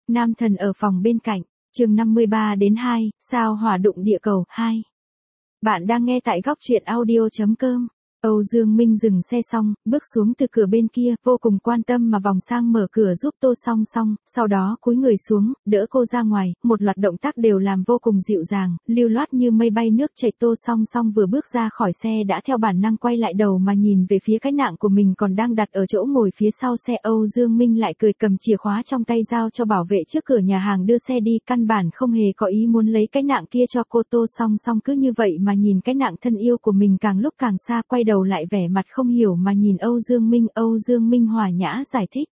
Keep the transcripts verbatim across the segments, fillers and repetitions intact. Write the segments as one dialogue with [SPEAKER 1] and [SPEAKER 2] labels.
[SPEAKER 1] Nam thần ở phòng bên cạnh, chương năm mươi ba đến hai, sao hỏa đụng địa cầu, hai. Bạn đang nghe tại góc truyện audio chấm com. Âu Dương Minh dừng xe xong, bước xuống từ cửa bên kia, vô cùng quan tâm mà vòng sang mở cửa giúp Tô Song Song, sau đó cúi người xuống, đỡ cô ra ngoài, một loạt động tác đều làm vô cùng dịu dàng, lưu loát như mây bay nước chảy. Tô Song Song vừa bước ra khỏi xe đã theo bản năng quay lại đầu mà nhìn về phía cái nạng của mình còn đang đặt ở chỗ ngồi phía sau xe. Âu Dương Minh lại cười cầm chìa khóa trong tay giao cho bảo vệ trước cửa nhà hàng đưa xe đi, căn bản không hề có ý muốn lấy cái nạng kia cho cô. Tô Song Song cứ như vậy mà nhìn cái nạng thân yêu của mình càng lúc càng xa, quay đầu lại vẻ mặt không hiểu mà nhìn Âu Dương Minh. Âu Dương Minh hòa nhã giải thích.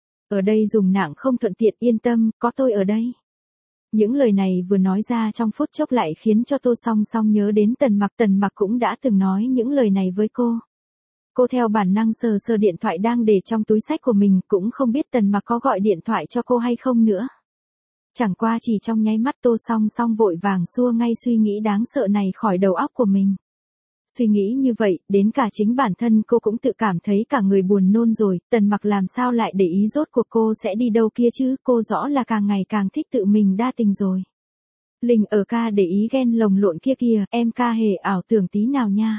[SPEAKER 1] Ở đây dùng nạng không thuận tiện, yên tâm, có tôi ở đây. Những lời này vừa nói ra trong phút chốc lại khiến cho Tô Song Song nhớ đến Tần Mặc. Tần Mặc cũng đã từng nói những lời này với cô. Cô theo bản năng sờ sờ điện thoại đang để trong túi xách của mình, cũng không biết Tần Mặc có gọi điện thoại cho cô hay không nữa. Chẳng qua chỉ trong nháy mắt Tô Song Song vội vàng xua ngay suy nghĩ đáng sợ này khỏi đầu óc của mình. Suy nghĩ như vậy, đến cả chính bản thân cô cũng tự cảm thấy cả người buồn nôn rồi. Tần Mặc làm sao lại để ý rốt cuộc cô sẽ đi đâu kia chứ, cô rõ là càng ngày càng thích tự mình đa tình rồi. Linh ở ca để ý ghen lồng lộn kia kìa, em ca hề ảo tưởng tí nào nha.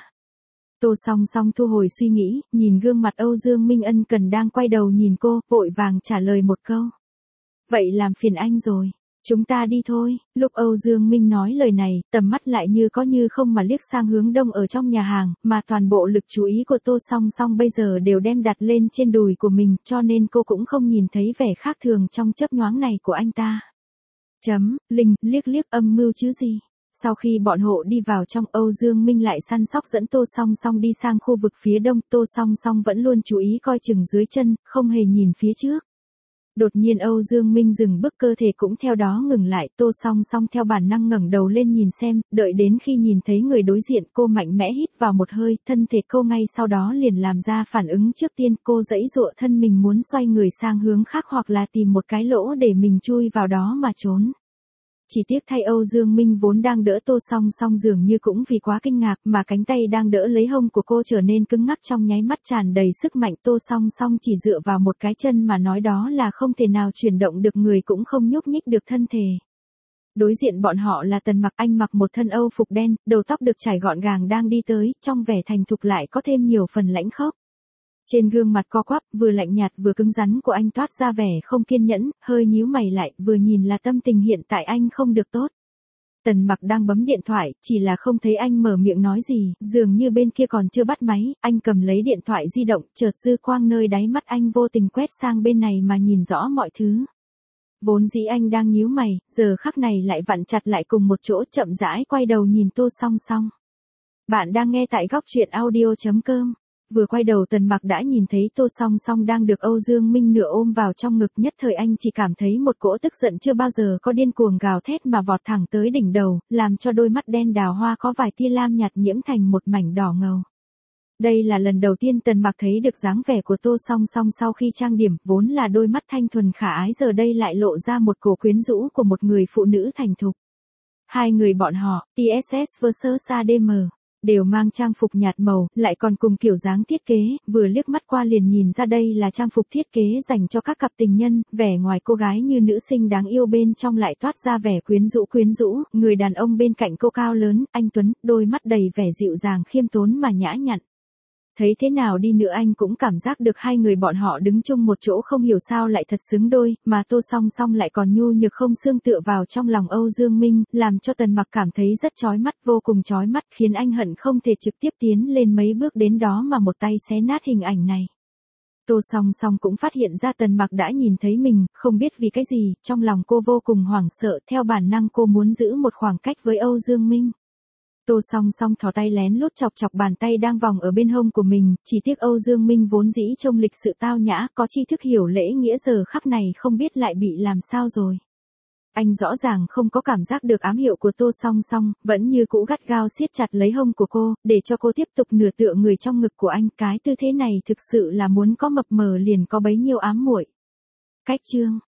[SPEAKER 1] Tô Song Song thu hồi suy nghĩ, nhìn gương mặt Âu Dương Minh ân cần đang quay đầu nhìn cô, vội vàng trả lời một câu. Vậy làm phiền anh rồi. Chúng ta đi thôi. Lúc Âu Dương Minh nói lời này, tầm mắt lại như có như không mà liếc sang hướng đông ở trong nhà hàng, mà toàn bộ lực chú ý của Tô Song Song bây giờ đều đem đặt lên trên đùi của mình, cho nên cô cũng không nhìn thấy vẻ khác thường trong chớp nhoáng này của anh ta. Chấm, Linh, liếc liếc âm mưu chứ gì. Sau khi bọn hộ đi vào trong, Âu Dương Minh lại săn sóc dẫn Tô Song Song đi sang khu vực phía đông. Tô Song Song vẫn luôn chú ý coi chừng dưới chân, không hề nhìn phía trước. Đột nhiên Âu Dương Minh dừng bước, cơ thể cũng theo đó ngừng lại. Tô Song Song theo bản năng ngẩng đầu lên nhìn xem, đợi đến khi nhìn thấy người đối diện, cô mạnh mẽ hít vào một hơi, thân thể cô ngay sau đó liền làm ra phản ứng trước tiên. Cô giãy giụa thân mình muốn xoay người sang hướng khác hoặc là tìm một cái lỗ để mình chui vào đó mà trốn. Chỉ tiếc thay Âu Dương Minh vốn đang đỡ Tô Song Song dường như cũng vì quá kinh ngạc mà cánh tay đang đỡ lấy hông của cô trở nên cứng ngắc, trong nháy mắt tràn đầy sức mạnh. Tô Song Song chỉ dựa vào một cái chân mà nói đó là không thể nào chuyển động được người, cũng không nhúc nhích được thân thể. Đối diện bọn họ là Tần Mặc, anh mặc một thân Âu phục đen, đầu tóc được chải gọn gàng đang đi tới, trong vẻ thành thục lại có thêm nhiều phần lãnh khốc. Trên gương mặt co quắp, vừa lạnh nhạt vừa cứng rắn của anh toát ra vẻ không kiên nhẫn, hơi nhíu mày lại, vừa nhìn là tâm tình hiện tại anh không được tốt. Tần Mặc đang bấm điện thoại, chỉ là không thấy anh mở miệng nói gì, dường như bên kia còn chưa bắt máy. Anh cầm lấy điện thoại di động, chợt dư quang nơi đáy mắt anh vô tình quét sang bên này mà nhìn rõ mọi thứ. Vốn dĩ anh đang nhíu mày, giờ khắc này lại vặn chặt lại cùng một chỗ, chậm rãi quay đầu nhìn Tô Song Song. Bạn đang nghe tại góc truyện audio chấm com. Vừa quay đầu Tần Mặc đã nhìn thấy Tô Song Song đang được Âu Dương Minh nửa ôm vào trong ngực, nhất thời anh chỉ cảm thấy một cỗ tức giận chưa bao giờ có điên cuồng gào thét mà vọt thẳng tới đỉnh đầu, làm cho đôi mắt đen đào hoa có vài tia lam nhạt nhiễm thành một mảnh đỏ ngầu. Đây là lần đầu tiên Tần Mặc thấy được dáng vẻ của Tô Song Song sau khi trang điểm, vốn là đôi mắt thanh thuần khả ái giờ đây lại lộ ra một cổ quyến rũ của một người phụ nữ thành thục. Hai người bọn họ, tê ét ét versus a đê em, đều mang trang phục nhạt màu, lại còn cùng kiểu dáng thiết kế, vừa liếc mắt qua liền nhìn ra đây là trang phục thiết kế dành cho các cặp tình nhân. Vẻ ngoài cô gái như nữ sinh đáng yêu, bên trong lại toát ra vẻ quyến rũ quyến rũ, người đàn ông bên cạnh cô cao lớn, anh tuấn, đôi mắt đầy vẻ dịu dàng khiêm tốn mà nhã nhặn. Thấy thế nào đi nữa anh cũng cảm giác được hai người bọn họ đứng chung một chỗ không hiểu sao lại thật xứng đôi, mà Tô Song Song lại còn nhu nhược không xương tựa vào trong lòng Âu Dương Minh, làm cho Tần Mặc cảm thấy rất chói mắt, vô cùng chói mắt, khiến anh hận không thể trực tiếp tiến lên mấy bước đến đó mà một tay xé nát hình ảnh này. Tô Song Song cũng phát hiện ra Tần Mặc đã nhìn thấy mình, không biết vì cái gì, trong lòng cô vô cùng hoảng sợ, theo bản năng cô muốn giữ một khoảng cách với Âu Dương Minh. Tô Song Song thò tay lén lút chọc chọc bàn tay đang vòng ở bên hông của mình, chỉ tiếc Âu Dương Minh vốn dĩ trông lịch sự tao nhã, có tri thức hiểu lễ nghĩa, giờ khắc này không biết lại bị làm sao rồi. Anh rõ ràng không có cảm giác được ám hiệu của Tô Song Song, vẫn như cũ gắt gao siết chặt lấy hông của cô, để cho cô tiếp tục nửa tựa người trong ngực của anh. Cái tư thế này thực sự là muốn có mập mờ liền có bấy nhiêu ám muội. Cách chương